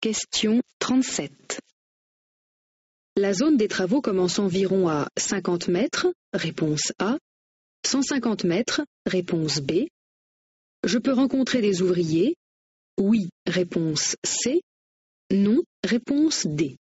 Question 37. La zone des travaux commence environ à 50 mètres, réponse A, 150 mètres, réponse B. Je peux rencontrer des ouvriers? Oui, réponse C. Non, réponse D.